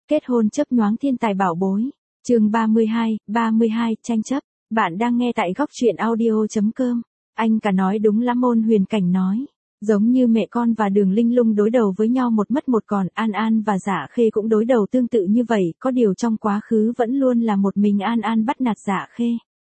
Kết hôn chớp nhoáng thiên tài bảo bối. Chương 32, tranh chấp. Bạn đang nghe tại góc truyện audio.com. Anh cả nói đúng lắm, Ôn Huyền Cảnh nói. Giống như mẹ con và Đường Linh Lung đối đầu với nhau một mất một còn, An An và Dạ Khê cũng đối đầu tương tự như vậy, có điều trong quá khứ vẫn luôn là một mình An An bắt nạt Dạ Khê.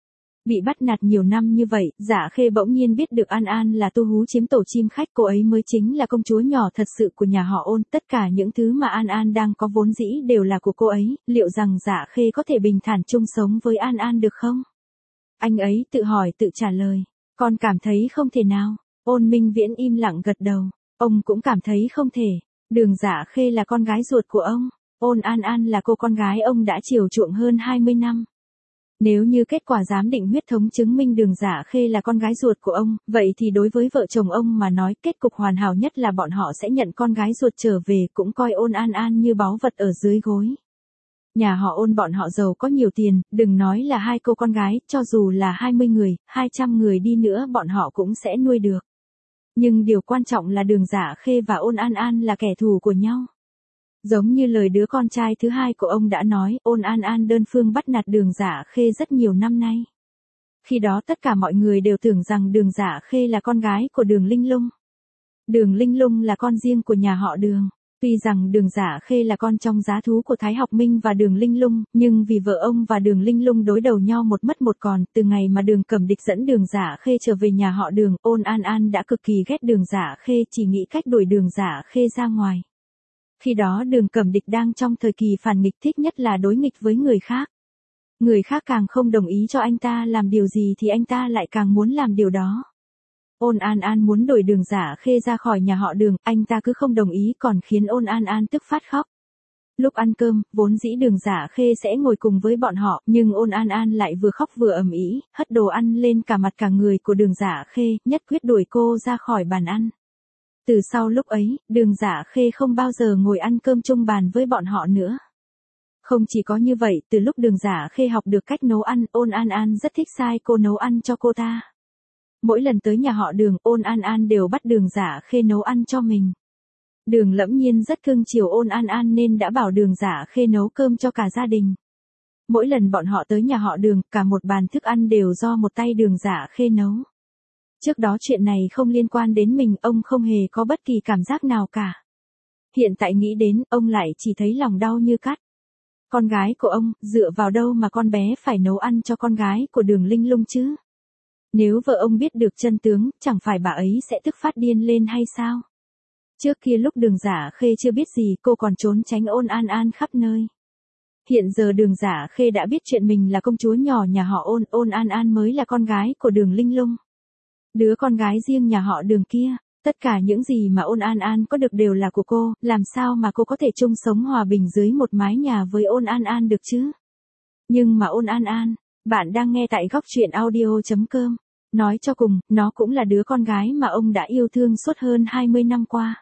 Bị bắt nạt nhiều năm như vậy, Dạ Khê bỗng nhiên biết được An An là tu hú chiếm tổ chim khách, cô ấy mới chính là công chúa nhỏ thật sự của nhà họ Ôn, tất cả những thứ mà An An đang có vốn dĩ đều là của cô ấy, liệu rằng Dạ Khê có thể bình thản chung sống với An An được không? Anh ấy tự hỏi tự trả lời, con cảm thấy không thể nào. Ôn Minh Viễn im lặng gật đầu, ông cũng cảm thấy không thể. Đường Dạ Khê là con gái ruột của ông, Ôn An An là cô con gái ông đã chiều chuộng hơn 20 năm. Nếu như kết quả giám định huyết thống chứng minh Đường Dạ Khê là con gái ruột của ông, vậy thì đối với vợ chồng ông mà nói, kết cục hoàn hảo nhất là bọn họ sẽ nhận con gái ruột trở về, cũng coi Ôn An An như báu vật ở dưới gối. Nhà họ Ôn bọn họ giàu có nhiều tiền, đừng nói là hai cô con gái, cho dù là 20 người, 200 người đi nữa bọn họ cũng sẽ nuôi được. Nhưng điều quan trọng là Đường Dạ Khê và Ôn An An là kẻ thù của nhau. Giống như lời đứa con trai thứ hai của ông đã nói, Ôn An An đơn phương bắt nạt Đường Dạ Khê rất nhiều năm nay. Khi đó tất cả mọi người đều tưởng rằng Đường Dạ Khê là con gái của Đường Linh Lung. Đường Linh Lung là con riêng của nhà họ Đường. Tuy rằng Đường Dạ Khê là con trong giá thú của Thái Học Minh và Đường Linh Lung, nhưng vì vợ ông và Đường Linh Lung đối đầu nhau một mất một còn, từ ngày mà Đường Cẩm Địch dẫn Đường Dạ Khê trở về nhà họ Đường, Ôn An An đã cực kỳ ghét Đường Dạ Khê, chỉ nghĩ cách đuổi Đường Dạ Khê ra ngoài. Khi đó Đường Cẩm Địch đang trong thời kỳ phản nghịch, thích nhất là đối nghịch với người khác. Người khác càng không đồng ý cho anh ta làm điều gì thì anh ta lại càng muốn làm điều đó. Ôn An An muốn đuổi Đường Dạ Khê ra khỏi nhà họ Đường, anh ta cứ không đồng ý còn khiến Ôn An An tức phát khóc. Lúc ăn cơm, vốn dĩ Đường Dạ Khê sẽ ngồi cùng với bọn họ, nhưng Ôn An An lại vừa khóc vừa ầm ĩ, hất đồ ăn lên cả mặt cả người của Đường Dạ Khê, nhất quyết đuổi cô ra khỏi bàn ăn. Từ sau lúc ấy, Đường Dạ Khê không bao giờ ngồi ăn cơm chung bàn với bọn họ nữa. Không chỉ có như vậy, từ lúc Đường Dạ Khê học được cách nấu ăn, Ôn An An rất thích sai cô nấu ăn cho cô ta. Mỗi lần tới nhà họ Đường, Ôn An An đều bắt Đường Dạ Khê nấu ăn cho mình. Đường Lẫm Nhiên rất cưng chiều Ôn An An nên đã bảo Đường Dạ Khê nấu cơm cho cả gia đình. Mỗi lần bọn họ tới nhà họ Đường, cả một bàn thức ăn đều do một tay Đường Dạ Khê nấu. Trước đó chuyện này không liên quan đến mình, ông không hề có bất kỳ cảm giác nào cả. Hiện tại nghĩ đến, ông lại chỉ thấy lòng đau như cắt. Con gái của ông, dựa vào đâu mà con bé phải nấu ăn cho con gái của Đường Linh Lung chứ? Nếu vợ ông biết được chân tướng, chẳng phải bà ấy sẽ tức phát điên lên hay sao? Trước kia lúc Đường Dạ Khê chưa biết gì, cô còn trốn tránh Ôn An An khắp nơi. Hiện giờ Đường Dạ Khê đã biết chuyện mình là công chúa nhỏ nhà họ Ôn, Ôn An An mới là con gái của Đường Linh Lung. Đứa con gái riêng nhà họ Đường kia, tất cả những gì mà Ôn An An có được đều là của cô, làm sao mà cô có thể chung sống hòa bình dưới một mái nhà với Ôn An An được chứ? Nhưng mà Ôn An An, bạn đang nghe tại góc truyện audio.com. Nói cho cùng, nó cũng là đứa con gái mà ông đã yêu thương suốt hơn 20 năm qua.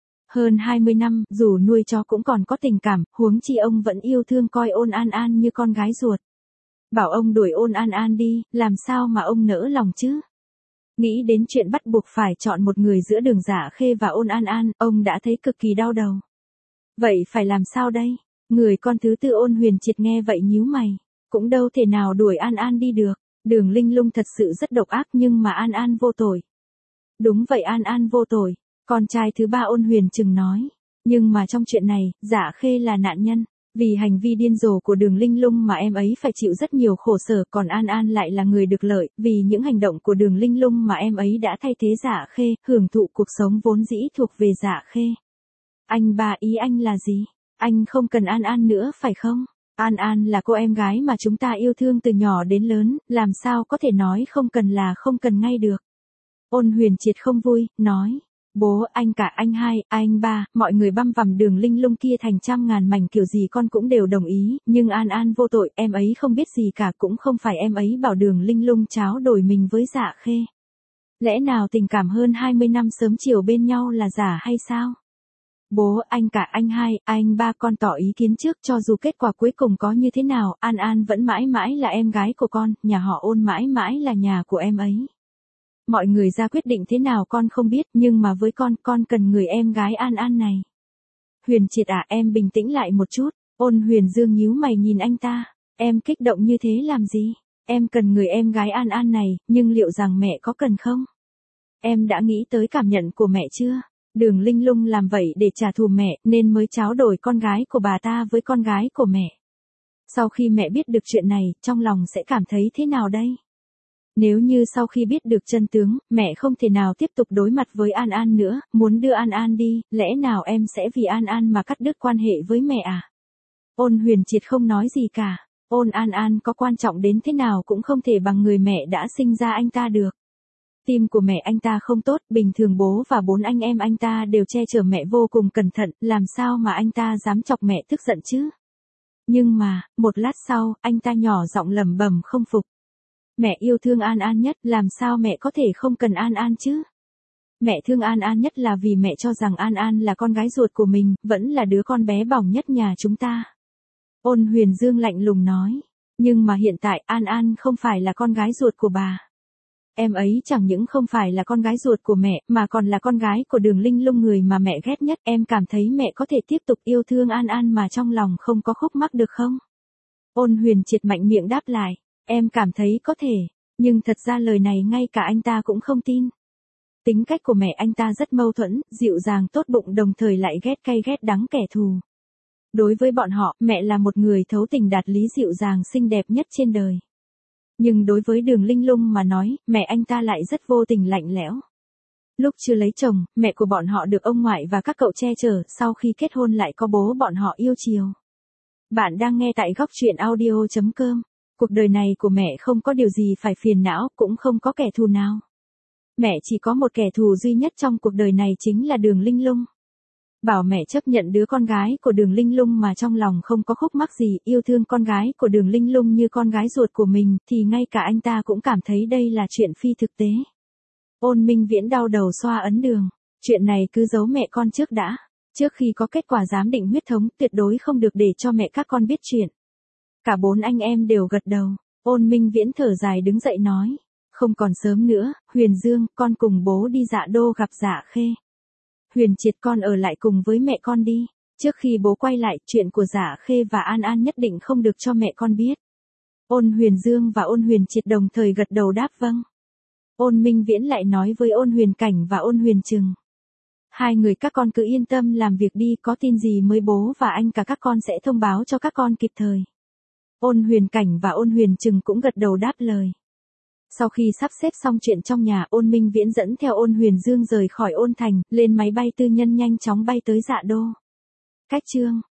Hơn 20 năm, dù nuôi chó cũng còn có tình cảm, huống chi ông vẫn yêu thương coi Ôn An An như con gái ruột. Bảo ông đuổi Ôn An An đi, làm sao mà ông nỡ lòng chứ? Nghĩ đến chuyện bắt buộc phải chọn một người giữa Đường Dạ Khê và Ôn An An, ông đã thấy cực kỳ đau đầu. Vậy phải làm sao đây? Người con thứ tư Ôn Huyền Triệt nghe vậy nhíu mày. Cũng đâu thể nào đuổi An An đi được. Đường Linh Lung thật sự rất độc ác nhưng mà An An vô tội. Đúng vậy, An An vô tội. Con trai thứ ba Ôn Huyền Trừng nói. Nhưng mà trong chuyện này, Dạ Khê là nạn nhân. Vì hành vi điên rồ của Đường Linh Lung mà em ấy phải chịu rất nhiều khổ sở, còn An An lại là người được lợi, vì những hành động của Đường Linh Lung mà em ấy đã thay thế Dạ Khê, hưởng thụ cuộc sống vốn dĩ thuộc về Dạ Khê. Anh ba, ý anh là gì? Anh không cần An An nữa phải không? An An là cô em gái mà chúng ta yêu thương từ nhỏ đến lớn, làm sao có thể nói không cần là không cần ngay được. Ôn Huyền Triệt không vui, nói. Bố, anh cả, anh hai, anh ba, mọi người băm vằm Đường Linh Lung kia thành trăm ngàn mảnh kiểu gì con cũng đều đồng ý, nhưng An An vô tội, em ấy không biết gì cả, cũng không phải em ấy bảo Đường Linh Lung tráo đổi mình với Dạ Khê. Lẽ nào tình cảm hơn 20 năm sớm chiều bên nhau là giả hay sao? Bố, anh cả, anh hai, anh ba, con tỏ ý kiến trước, cho dù kết quả cuối cùng có như thế nào, An An vẫn mãi mãi là em gái của con, nhà họ Ôn mãi mãi là nhà của em ấy. Mọi người ra quyết định thế nào con không biết, nhưng mà với con cần người em gái An An này. Huyền Triệt à, em bình tĩnh lại một chút. Ôn Huyền Dương nhíu mày nhìn anh ta, em kích động như thế làm gì? Em cần người em gái An An này, nhưng liệu rằng mẹ có cần không? Em đã nghĩ tới cảm nhận của mẹ chưa? Đường Linh Lung làm vậy để trả thù mẹ, nên mới tráo đổi con gái của bà ta với con gái của mẹ. Sau khi mẹ biết được chuyện này, trong lòng sẽ cảm thấy thế nào đây? Nếu như sau khi biết được chân tướng, mẹ không thể nào tiếp tục đối mặt với An An nữa, muốn đưa An An đi, lẽ nào em sẽ vì An An mà cắt đứt quan hệ với mẹ à? Ôn Huyền Triệt không nói gì cả. Ôn An An có quan trọng đến thế nào cũng không thể bằng người mẹ đã sinh ra anh ta được. Tim của mẹ anh ta không tốt, bình thường bố và 4 anh em anh ta đều che chở mẹ vô cùng cẩn thận, làm sao mà anh ta dám chọc mẹ tức giận chứ? Nhưng mà, một lát sau, anh ta nhỏ giọng lẩm bẩm không phục. Mẹ yêu thương An An nhất, làm sao mẹ có thể không cần An An chứ? Mẹ thương An An nhất là vì mẹ cho rằng An An là con gái ruột của mình, vẫn là đứa con bé bỏng nhất nhà chúng ta. Ôn Huyền Dương lạnh lùng nói. Nhưng mà hiện tại An An không phải là con gái ruột của bà. Em ấy chẳng những không phải là con gái ruột của mẹ, mà còn là con gái của Đường Linh Lung, người mà mẹ ghét nhất. Em cảm thấy mẹ có thể tiếp tục yêu thương An An mà trong lòng không có khúc mắc được không? Ôn Huyền Triệt mạnh miệng đáp lại. Em cảm thấy có thể, nhưng thật ra lời này ngay cả anh ta cũng không tin. Tính cách của mẹ anh ta rất mâu thuẫn, dịu dàng tốt bụng đồng thời lại ghét cay ghét đắng kẻ thù. Đối với bọn họ, mẹ là một người thấu tình đạt lý dịu dàng xinh đẹp nhất trên đời. Nhưng đối với Đường Linh Lung mà nói, mẹ anh ta lại rất vô tình lạnh lẽo. Lúc chưa lấy chồng, mẹ của bọn họ được ông ngoại và các cậu che chở, sau khi kết hôn lại có bố bọn họ yêu chiều. Bạn đang nghe tại góc truyện audio.com. Cuộc đời này của mẹ không có điều gì phải phiền não, cũng không có kẻ thù nào. Mẹ chỉ có một kẻ thù duy nhất trong cuộc đời này chính là Đường Linh Lung. Bảo mẹ chấp nhận đứa con gái của Đường Linh Lung mà trong lòng không có khúc mắc gì, yêu thương con gái của Đường Linh Lung như con gái ruột của mình, thì ngay cả anh ta cũng cảm thấy đây là chuyện phi thực tế. Ôn Minh Viễn đau đầu xoa ấn Đường. Chuyện này cứ giấu mẹ con trước đã. Trước khi có kết quả giám định huyết thống, tuyệt đối không được để cho mẹ các con biết chuyện. Cả 4 anh em đều gật đầu. Ôn Minh Viễn thở dài đứng dậy nói. Không còn sớm nữa, Huyền Dương, con cùng bố đi Dạ Đô gặp Dạ Khê. Huyền Triệt, con ở lại cùng với mẹ con đi. Trước khi bố quay lại, chuyện của Dạ Khê và An An nhất định không được cho mẹ con biết. Ôn Huyền Dương và Ôn Huyền Triệt đồng thời gật đầu đáp vâng. Ôn Minh Viễn lại nói với Ôn Huyền Cảnh và Ôn Huyền Trừng. Hai người các con cứ yên tâm làm việc đi, có tin gì mới bố và anh cả các con sẽ thông báo cho các con kịp thời. Ôn Huyền Cảnh và Ôn Huyền Trừng cũng gật đầu đáp lời. Sau khi sắp xếp xong chuyện trong nhà, Ôn Minh Viễn dẫn theo Ôn Huyền Dương rời khỏi Ôn Thành, lên máy bay tư nhân nhanh chóng bay tới Dạ Đô. Cách chương